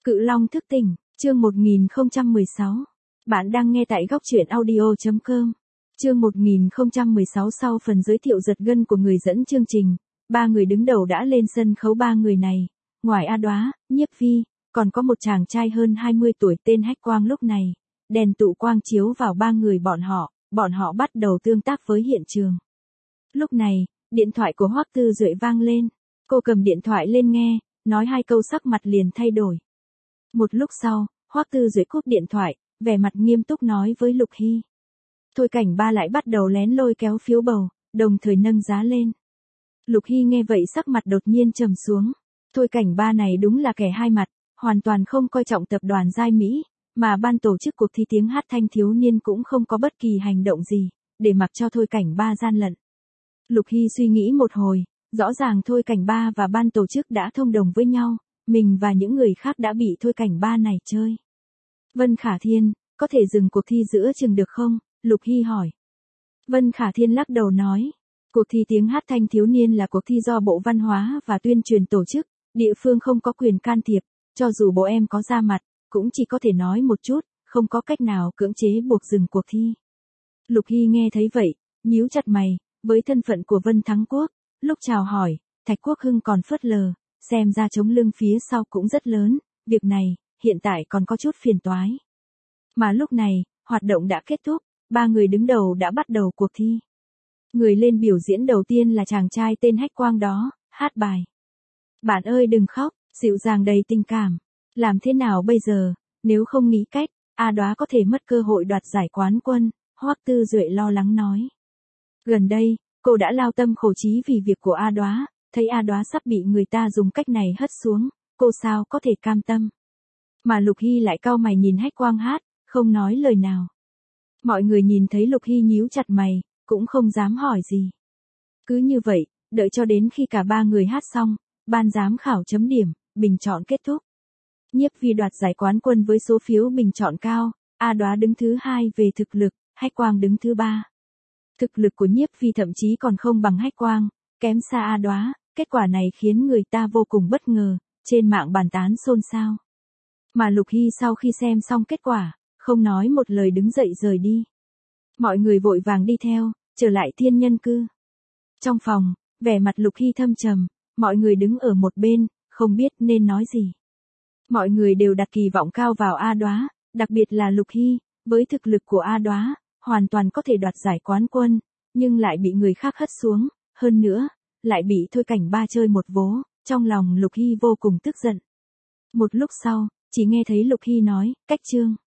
Cự Long thức tỉnh, chương 1016. Bạn đang nghe tại góc truyện audio.com. Chương 1016 sau phần giới thiệu giật gân của người dẫn chương trình, ba người đứng đầu đã lên sân khấu. Ba người này, ngoài A Đoá, Nhiếp Vi, còn có một chàng trai hơn 20 tuổi tên Hách Quang. Lúc này, đèn tụ quang chiếu vào ba người bọn họ bắt đầu tương tác với hiện trường. Lúc này, điện thoại của Hoắc Tư Duệ vang lên, cô cầm điện thoại lên nghe, nói hai câu sắc mặt liền thay đổi. Một lúc sau, Hoắc Tư Duệ cúp điện thoại, vẻ mặt nghiêm túc nói với Lục Hy. Thôi Cảnh Ba lại bắt đầu lén lôi kéo phiếu bầu, đồng thời nâng giá lên. Lục Hy nghe vậy sắc mặt đột nhiên trầm xuống. Thôi Cảnh Ba này đúng là kẻ hai mặt, hoàn toàn không coi trọng tập đoàn Giai Mỹ, mà ban tổ chức cuộc thi tiếng hát thanh thiếu niên cũng không có bất kỳ hành động gì, để mặc cho Thôi Cảnh Ba gian lận. Lục Hy suy nghĩ một hồi, rõ ràng Thôi Cảnh Ba và ban tổ chức đã thông đồng với nhau, mình và những người khác đã bị Thôi Cảnh Ba này chơi. Vân Khả Thiên, có thể dừng cuộc thi giữa chừng được không? Lục Hy hỏi. Vân Khả Thiên lắc đầu nói, cuộc thi tiếng hát thanh thiếu niên là cuộc thi do Bộ Văn hóa và Tuyên truyền tổ chức, địa phương không có quyền can thiệp, cho dù bộ em có ra mặt, cũng chỉ có thể nói một chút, không có cách nào cưỡng chế buộc dừng cuộc thi. Lục Hy nghe thấy vậy, nhíu chặt mày, với thân phận của Vân Thắng Quốc, lúc chào hỏi, Thạch Quốc Hưng còn phớt lờ, xem ra chống lưng phía sau cũng rất lớn, việc này, hiện tại còn có chút phiền toái. Mà lúc này, hoạt động đã kết thúc, ba người đứng đầu đã bắt đầu cuộc thi. Người lên biểu diễn đầu tiên là chàng trai tên Hách Quang đó, hát bài. Bạn ơi đừng khóc, dịu dàng đầy tình cảm. Làm thế nào bây giờ, nếu không nghĩ cách, A Đoá có thể mất cơ hội đoạt giải quán quân, Hoắc Tư Duệ lo lắng nói. Gần đây, cô đã lao tâm khổ trí vì việc của A Đoá, thấy A Đoá sắp bị người ta dùng cách này hất xuống, cô sao có thể cam tâm. Mà Lục Hy lại cau mày nhìn Hách Quang hát, không nói lời nào. Mọi người nhìn thấy Lục Hy nhíu chặt mày, cũng không dám hỏi gì. Cứ như vậy, đợi cho đến khi cả ba người hát xong, ban giám khảo chấm điểm, bình chọn kết thúc. Nhiếp Vi đoạt giải quán quân với số phiếu bình chọn cao, A Đoá đứng thứ 2 về thực lực, Hách Quang đứng thứ 3. Thực lực của Nhiếp Vi thậm chí còn không bằng Hách Quang, kém xa A Đoá, kết quả này khiến người ta vô cùng bất ngờ, trên mạng bàn tán xôn xao. Mà Lục Hy sau khi xem xong kết quả, không nói một lời đứng dậy rời đi. Mọi người vội vàng đi theo, trở lại Thiên Nhân Cư. Trong phòng, vẻ mặt Lục Hy thâm trầm, mọi người đứng ở một bên, không biết nên nói gì. Mọi người đều đặt kỳ vọng cao vào A Đoá, đặc biệt là Lục Hy, với thực lực của A Đoá, hoàn toàn có thể đoạt giải quán quân, nhưng lại bị người khác hất xuống, hơn nữa, lại bị Thôi Cảnh Ba chơi một vố, trong lòng Lục Hy vô cùng tức giận. Một lúc sau, chỉ nghe thấy Lục Hy nói, cách chương.